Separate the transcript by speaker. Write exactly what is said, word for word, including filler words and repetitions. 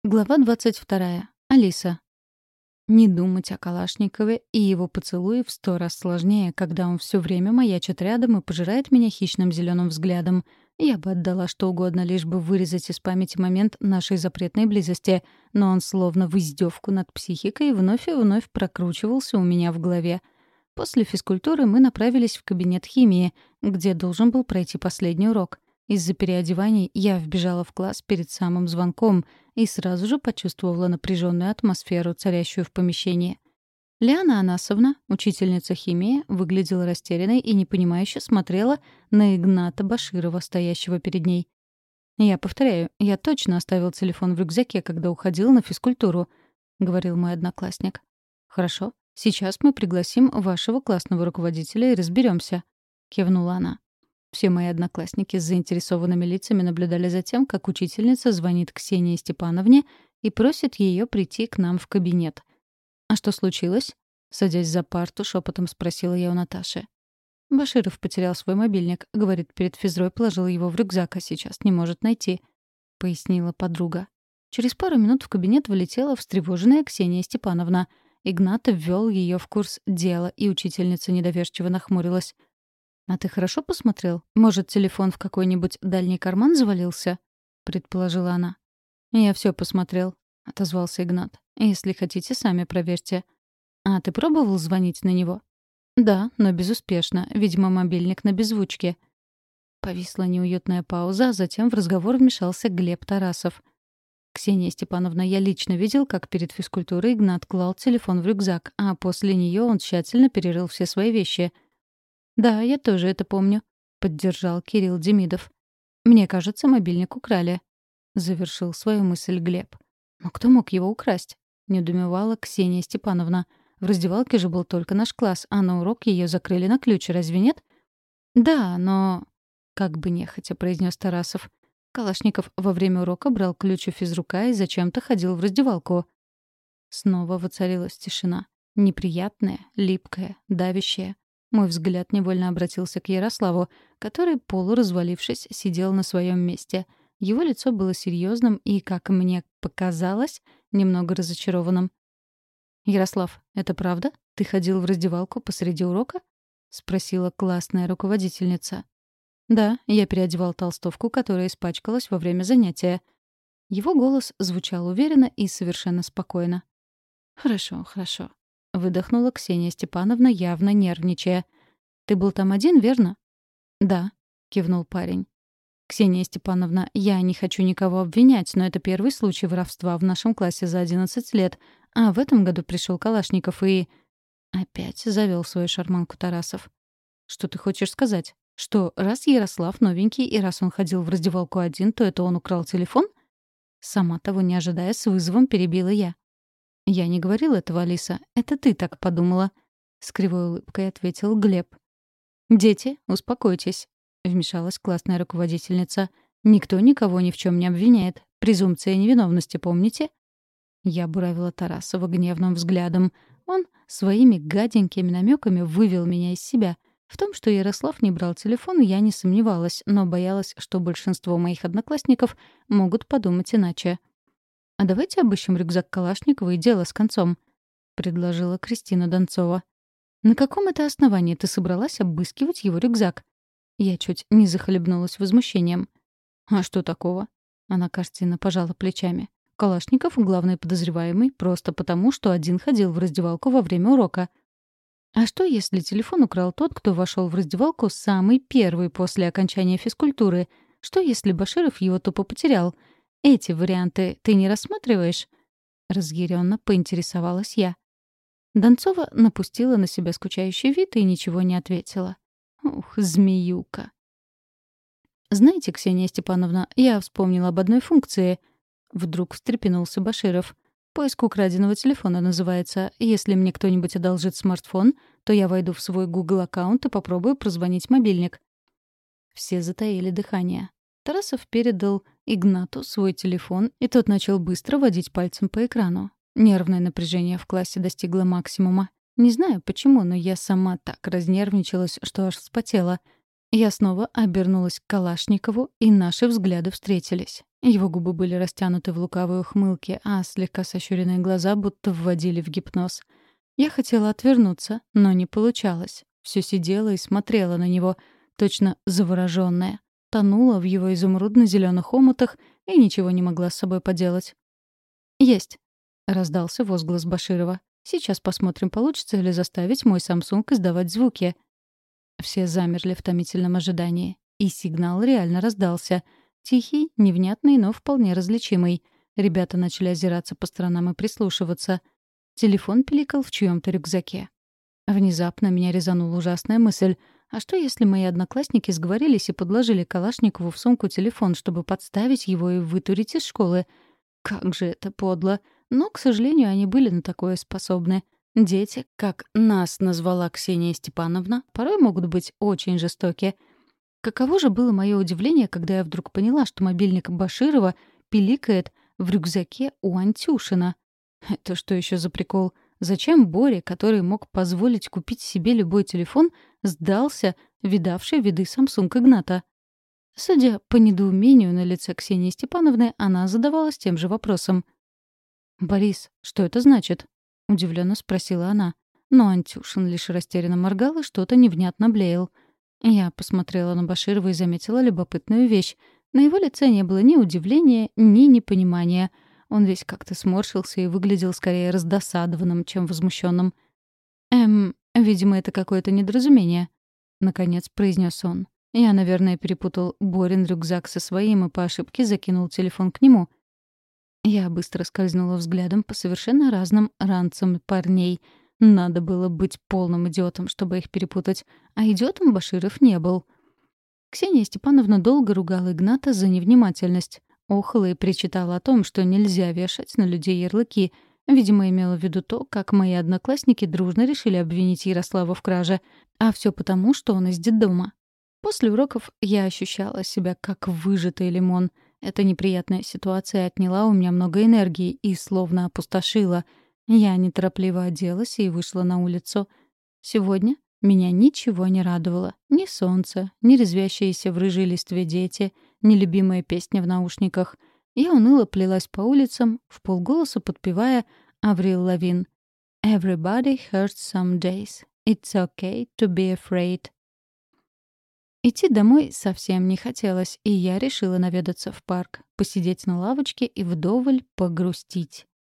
Speaker 1: Глава двадцать вторая. Алиса. Не думать о Калашникове и его поцелуе в сто раз сложнее, когда он все время маячит рядом и пожирает меня хищным зеленым взглядом. Я бы отдала что угодно, лишь бы вырезать из памяти момент нашей запретной близости, но он словно в издевку над психикой вновь и вновь прокручивался у меня в голове. После физкультуры мы направились в кабинет химии, где должен был пройти последний урок. Из-за переодеваний я вбежала в класс перед самым звонком и сразу же почувствовала напряженную атмосферу, царящую в помещении. Лиана Анасовна, учительница химии, выглядела растерянной и непонимающе смотрела на Игната Баширова, стоящего перед ней. «Я повторяю, я точно оставил телефон в рюкзаке, когда уходил на физкультуру», — говорил мой одноклассник. «Хорошо, сейчас мы пригласим вашего классного руководителя и разберемся», — кивнула она. Все мои одноклассники с заинтересованными лицами наблюдали за тем, как учительница звонит Ксении Степановне и просит ее прийти к нам в кабинет. «А что случилось?» — садясь за парту, шепотом спросила я у Наташи. «Баширов потерял свой мобильник. Говорит, перед физрой положил его в рюкзак, а сейчас не может найти», — пояснила подруга. Через пару минут в кабинет влетела встревоженная Ксения Степановна. Игнат ввел ее в курс дела, и учительница недоверчиво нахмурилась. «А ты хорошо посмотрел? Может, телефон в какой-нибудь дальний карман завалился?» — предположила она. «Я все посмотрел», — отозвался Игнат. «Если хотите, сами проверьте». «А ты пробовал звонить на него?» «Да, но безуспешно. Видимо, мобильник на беззвучке». Повисла неуютная пауза, а затем в разговор вмешался Глеб Тарасов. «Ксения Степановна, я лично видел, как перед физкультурой Игнат клал телефон в рюкзак, а после нее он тщательно перерыл все свои вещи». «Да, я тоже это помню», — поддержал Кирилл Демидов. «Мне кажется, мобильник украли», — завершил свою мысль Глеб. «Но кто мог его украсть?» — недоумевала Ксения Степановна. «В раздевалке же был только наш класс, а на урок ее закрыли на ключ, разве нет?» «Да, но...» — как бы нехотя произнес Тарасов. Калашников во время урока брал ключ у физрука и зачем-то ходил в раздевалку. Снова воцарилась тишина. Неприятная, липкая, давящая. Мой взгляд невольно обратился к Ярославу, который, полуразвалившись, сидел на своем месте. Его лицо было серьезным и, как мне показалось, немного разочарованным. «Ярослав, это правда? Ты ходил в раздевалку посреди урока?» — спросила классная руководительница. «Да, я переодевал толстовку, которая испачкалась во время занятия». Его голос звучал уверенно и совершенно спокойно. «Хорошо, хорошо», — выдохнула Ксения Степановна, явно нервничая. «Ты был там один, верно?» «Да», — кивнул парень. «Ксения Степановна, я не хочу никого обвинять, но это первый случай воровства в нашем классе за одиннадцать лет, а в этом году пришел Калашников и...» Опять завел свою шарманку Тарасов. «Что ты хочешь сказать? Что раз Ярослав новенький, и раз он ходил в раздевалку один, то это он украл телефон?» Сама того не ожидая, с вызовом перебила я. «Я не говорил этого, Алиса. Это ты так подумала», — с кривой улыбкой ответил Глеб. «Дети, успокойтесь», — вмешалась классная руководительница. «Никто никого ни в чем не обвиняет. Презумпция невиновности, помните?» Я буравила Тарасова гневным взглядом. Он своими гаденькими намеками вывел меня из себя. В том, что Ярослав не брал телефон, я не сомневалась, но боялась, что большинство моих одноклассников могут подумать иначе. «А давайте обыщем рюкзак Калашникова и дело с концом», — предложила Кристина Донцова. «На каком это основании ты собралась обыскивать его рюкзак?» Я чуть не захлебнулась возмущением. «А что такого?» Она картинно пожала плечами. «Калашников — главный подозреваемый просто потому, что один ходил в раздевалку во время урока». «А что, если телефон украл тот, кто вошел в раздевалку самый первый после окончания физкультуры? Что, если Баширов его тупо потерял? Эти варианты ты не рассматриваешь?» Разъяренно поинтересовалась я. Донцова напустила на себя скучающий вид и ничего не ответила. Ух, змеюка. «Знаете, Ксения Степановна, я вспомнила об одной функции». Вдруг встрепенулся Баширов. «Поиск украденного телефона называется. Если мне кто-нибудь одолжит смартфон, то я войду в свой Google аккаунт и попробую прозвонить мобильник». Все затаили дыхание. Тарасов передал Игнату свой телефон, и тот начал быстро водить пальцем по экрану. Нервное напряжение в классе достигло максимума. Не знаю почему, но я сама так разнервничалась, что аж вспотела. Я снова обернулась к Калашникову, и наши взгляды встретились. Его губы были растянуты в лукавой ухмылке, а слегка сощуренные глаза будто вводили в гипноз. Я хотела отвернуться, но не получалось. Всё сидела и смотрела на него, точно заворожённая. Тонула в его изумрудно-зелёных омутах и ничего не могла с собой поделать. «Есть», — раздался возглас Баширова. «Сейчас посмотрим, получится ли заставить мой Samsung издавать звуки». Все замерли в томительном ожидании. И сигнал реально раздался. Тихий, невнятный, но вполне различимый. Ребята начали озираться по сторонам и прислушиваться. Телефон пиликал в чьём-то рюкзаке. Внезапно меня резанула ужасная мысль. А что, если мои одноклассники сговорились и подложили Калашникову в сумку телефон, чтобы подставить его и вытурить из школы? Как же это подло. Но, к сожалению, они были на такое способны. Дети, как нас назвала Ксения Степановна, порой могут быть очень жестоки. Каково же было мое удивление, когда я вдруг поняла, что мобильник Баширова пиликает в рюкзаке у Антюшина. Это что еще за прикол? Зачем Боре, который мог позволить купить себе любой телефон, сдался видавший виды Samsung Игната? Судя по недоумению на лице Ксении Степановны, она задавалась тем же вопросом. «Борис, что это значит?» — удивленно спросила она. Но Антюшин лишь растерянно моргал и что-то невнятно блеял. Я посмотрела на Баширова и заметила любопытную вещь. На его лице не было ни удивления, ни непонимания. Он весь как-то сморщился и выглядел скорее раздосадованным, чем возмущенным. «Эм, видимо, это какое-то недоразумение», — наконец произнес он. Я, наверное, перепутал Борин рюкзак со своим и по ошибке закинул телефон к нему. Я быстро скользнула взглядом по совершенно разным ранцам парней. Надо было быть полным идиотом, чтобы их перепутать. А идиотом Баширов не был. Ксения Степановна долго ругала Игната за невнимательность. Охала и причитала о том, что нельзя вешать на людей ярлыки. Видимо, имела в виду то, как мои одноклассники дружно решили обвинить Ярослава в краже. А все потому, что он из детдома. После уроков я ощущала себя как выжатый лимон. Эта неприятная ситуация отняла у меня много энергии и словно опустошила. Я неторопливо оделась и вышла на улицу. Сегодня меня ничего не радовало. Ни солнце, ни резвящиеся в рыжей листве дети, ни любимая песня в наушниках. Я уныло плелась по улицам, вполголоса подпевая Аврил Лавин. «Everybody hurts some days. It's okay to be afraid». Идти домой совсем не хотелось, и я решила наведаться в парк, посидеть на лавочке и вдоволь погрустить.